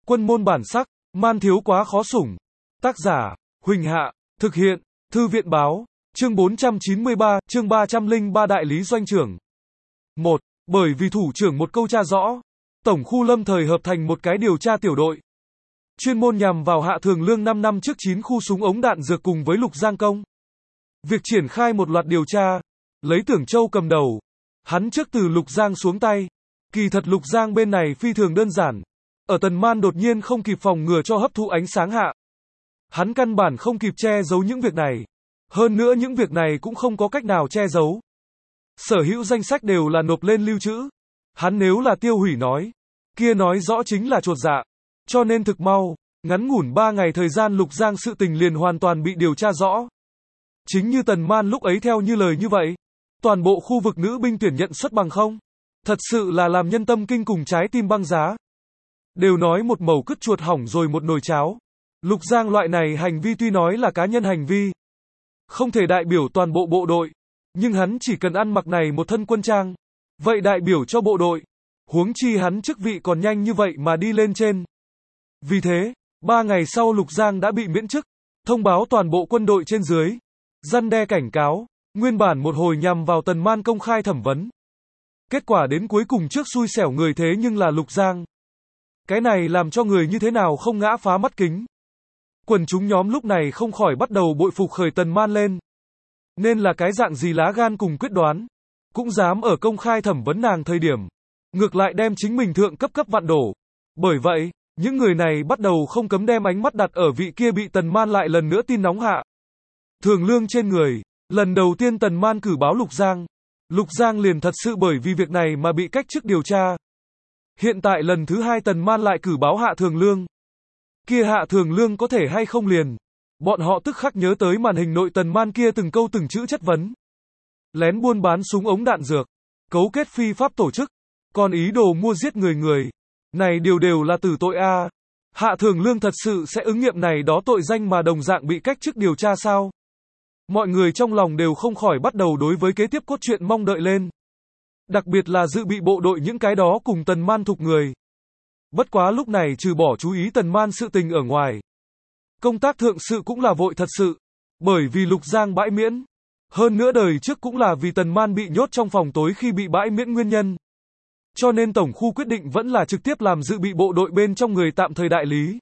Quân môn bản sắc, man thiếu quá khó sủng. Tác giả, Huỳnh Hạ, thực hiện, Thư viện báo, chương 493, chương 303 đại lý doanh trưởng. 1. Bởi vì thủ trưởng một câu tra rõ, Tổng khu Lâm thời hợp thành một cái điều tra tiểu đội. Chuyên môn nhằm vào Hạ Thường Lương 5 năm trước 9 khu súng ống đạn dược cùng với Lục Giang Công. Việc triển khai một loạt điều tra, lấy Tưởng Châu cầm đầu. Hắn trước từ Lục Giang xuống tay. Kỳ thật Lục Giang bên này phi thường đơn giản. Ở Tần Man đột nhiên không kịp phòng ngừa cho hấp thụ ánh sáng hạ. Hắn căn bản không kịp che giấu những việc này. Hơn nữa những việc này cũng không có cách nào che giấu. Sở hữu danh sách đều là nộp lên lưu trữ. Hắn nếu là tiêu hủy nói, kia nói rõ chính là chột dạ. Cho nên thực mau, ngắn ngủn 3 ngày thời gian Lục Giang sự tình liền hoàn toàn bị điều tra rõ. Chính như Tần Man lúc ấy theo như lời như vậy, toàn bộ khu vực nữ binh tuyển nhận xuất bằng không. Thật sự là làm nhân tâm kinh cùng trái tim băng giá. Đều nói một mẩu cứt chuột hỏng rồi một nồi cháo. Lục Giang loại này hành vi tuy nói là cá nhân hành vi, không thể đại biểu toàn bộ bộ đội, nhưng hắn chỉ cần ăn mặc này một thân quân trang, vậy đại biểu cho bộ đội. Huống chi hắn chức vị còn nhanh như vậy mà đi lên trên. Vì thế, 3 ngày sau Lục Giang đã bị miễn chức, thông báo toàn bộ quân đội trên dưới, răn đe cảnh cáo, nguyên bản một hồi nhằm vào Tần Man công khai thẩm vấn. Kết quả đến cuối cùng trước xui xẻo người thế nhưng là Lục Giang. Cái này làm cho người như thế nào không ngã phá mắt kính. Quần chúng nhóm lúc này không khỏi bắt đầu bội phục khởi Tần Man lên. Nên là cái dạng gì lá gan cùng quyết đoán, cũng dám ở công khai thẩm vấn nàng thời điểm, ngược lại đem chính mình thượng cấp vặn đổ. Bởi vậy, những người này bắt đầu không cấm đem ánh mắt đặt ở vị kia bị Tần Man lại lần nữa tin nóng hạ. Thường lương trên người, lần đầu tiên Tần Man cử báo Lục Giang. Lục Giang liền thật sự bởi vì việc này mà bị cách chức điều tra. Hiện tại lần thứ 2 Tần Man lại cử báo Hạ Thường Lương. Kia Hạ Thường Lương có thể hay không liền. Bọn họ tức khắc nhớ tới màn hình nội Tần Man kia từng câu từng chữ chất vấn. Lén buôn bán súng ống đạn dược, cấu kết phi pháp tổ chức, còn ý đồ mua giết người. Này đều là tử tội a. Hạ Thường Lương thật sự sẽ ứng nghiệm này đó tội danh mà đồng dạng bị cách chức điều tra sao? Mọi người trong lòng đều không khỏi bắt đầu đối với kế tiếp cốt truyện mong đợi lên. Đặc biệt là dự bị bộ đội những cái đó cùng Tần Man thục người. Bất quá lúc này trừ bỏ chú ý Tần Man sự tình ở ngoài, công tác thượng sự cũng là vội thật sự. Bởi vì Lục Giang bãi miễn. Hơn nữa đời trước cũng là vì Tần Man bị nhốt trong phòng tối khi bị bãi miễn nguyên nhân. Cho nên tổng khu quyết định vẫn là trực tiếp làm dự bị bộ đội bên trong người tạm thời đại lý.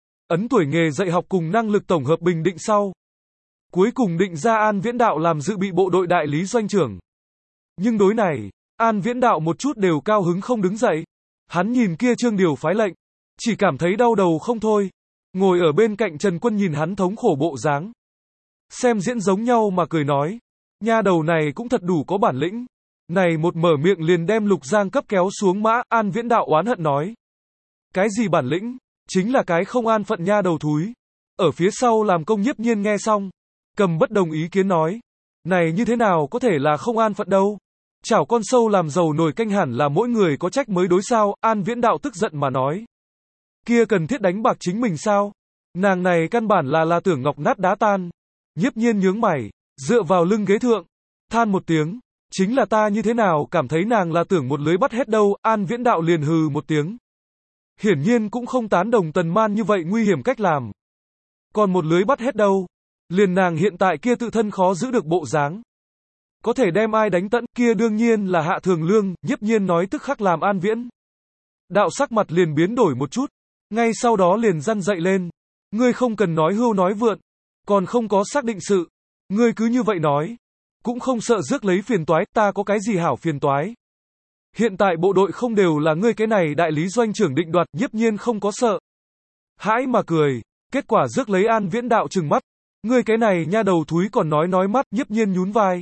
Ấn tuổi nghề dạy học cùng năng lực tổng hợp bình định sau. Cuối cùng định ra An Viễn Đạo làm dự bị bộ đội đại lý doanh trưởng. Nhưng đối này, An Viễn Đạo một chút đều cao hứng không đứng dậy. Hắn nhìn kia Trương Điều phái lệnh, chỉ cảm thấy đau đầu không thôi. Ngồi ở bên cạnh Trần Quân nhìn hắn thống khổ bộ dáng, xem diễn giống nhau mà cười nói, nha đầu này cũng thật đủ có bản lĩnh. Này một mở miệng liền đem Lục Giang cấp kéo xuống mã. An Viễn Đạo oán hận nói, cái gì bản lĩnh, chính là cái không an phận nha đầu thúi. Ở phía sau làm công Nhiếp Nhiên nghe xong, cầm bất đồng ý kiến nói, này như thế nào có thể là không an phận đâu. Chảo con sâu làm dầu nồi canh hẳn là mỗi người có trách mới đối sao. An Viễn Đạo tức giận mà nói, kia cần thiết đánh bạc chính mình sao? Nàng này căn bản là tưởng ngọc nát đá tan. Nhiếp Nhiên nhướng mày, dựa vào lưng ghế thượng, than một tiếng, chính là ta như thế nào cảm thấy nàng là tưởng một lưới bắt hết đâu. An Viễn Đạo liền hừ một tiếng. Hiển nhiên cũng không tán đồng Tần Man như vậy nguy hiểm cách làm. Còn một lưới bắt hết đâu? Liền nàng hiện tại kia tự thân khó giữ được bộ dáng, có thể đem ai đánh tận, kia đương nhiên là Hạ Thường Lương. Nhiếp Nhiên nói tức khắc làm An Viễn Đạo sắc mặt liền biến đổi một chút, ngay sau đó liền răn dậy lên. Ngươi không cần nói hưu nói vượn, còn không có xác định sự, ngươi cứ như vậy nói, cũng không sợ rước lấy phiền toái. Ta có cái gì hảo phiền toái? Hiện tại bộ đội không đều là ngươi cái này đại lý doanh trưởng định đoạt. Nhiếp Nhiên không có sợ hãi mà cười, kết quả rước lấy An Viễn Đạo trừng mắt, ngươi cái này nha đầu thúi còn nói mát. Nhiếp Nhiên nhún vai,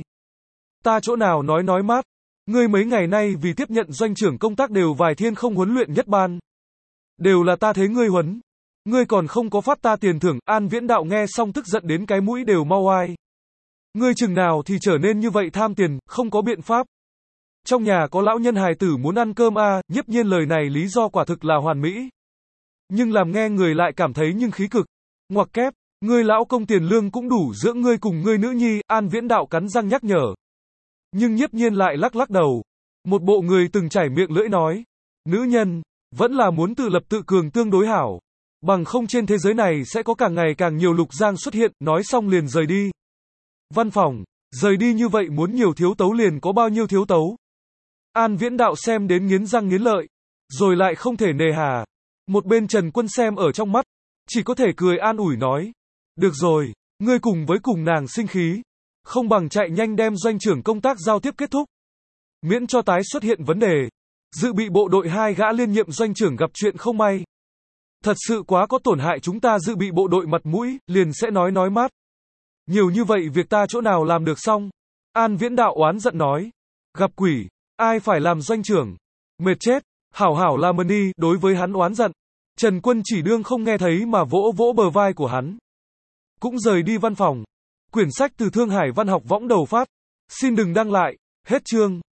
ta chỗ nào nói mát? Ngươi mấy ngày nay vì tiếp nhận doanh trưởng công tác đều vài thiên không huấn luyện nhất ban, đều là ta thế ngươi huấn, ngươi còn không có phát ta tiền thưởng. An Viễn Đạo nghe xong tức giận đến cái mũi đều mau oai. Ngươi chừng nào thì trở nên như vậy tham tiền, không có biện pháp. Trong nhà có lão nhân hài tử muốn ăn cơm a. Nhiếp Nhiên lời này lý do quả thực là hoàn mỹ, nhưng làm nghe người lại cảm thấy nhưng khí cực. Ngoặc kép, ngươi lão công tiền lương cũng đủ dưỡng ngươi cùng ngươi nữ nhi. An Viễn Đạo cắn răng nhắc nhở. Nhưng Nhiếp Nhiên lại lắc đầu, một bộ người từng chảy miệng lưỡi nói, nữ nhân, Vẫn là muốn tự lập tự cường tương đối hảo. Bằng không trên thế giới này sẽ có càng ngày càng nhiều Lục Giang xuất hiện, nói xong liền rời đi. Văn phòng, rời đi như vậy muốn nhiều thiếu tấu liền có bao nhiêu thiếu tấu. An Viễn Đạo xem đến nghiến răng nghiến lợi, rồi lại không thể nề hà. Một bên Trần Quân xem ở trong mắt, chỉ có thể cười an ủi nói. Được rồi, ngươi cùng nàng sinh khí. Không bằng chạy nhanh đem doanh trưởng công tác giao tiếp kết thúc. Miễn cho tái xuất hiện vấn đề. Dự bị bộ đội 2 gã liên nhiệm doanh trưởng gặp chuyện không may. Thật sự quá có tổn hại chúng ta dự bị bộ đội mặt mũi, liền sẽ nói mát. Nhiều như vậy việc ta chỗ nào làm được xong. An Viễn Đạo oán giận nói. Gặp quỷ, ai phải làm doanh trưởng. Mệt chết, hảo làm ơn đi, đối với hắn oán giận. Trần Quân chỉ đương không nghe thấy mà vỗ vỗ bờ vai của hắn. Cũng rời đi văn phòng. Quyển sách từ Thương Hải Văn học võng đầu phát. Xin đừng đăng lại, hết chương.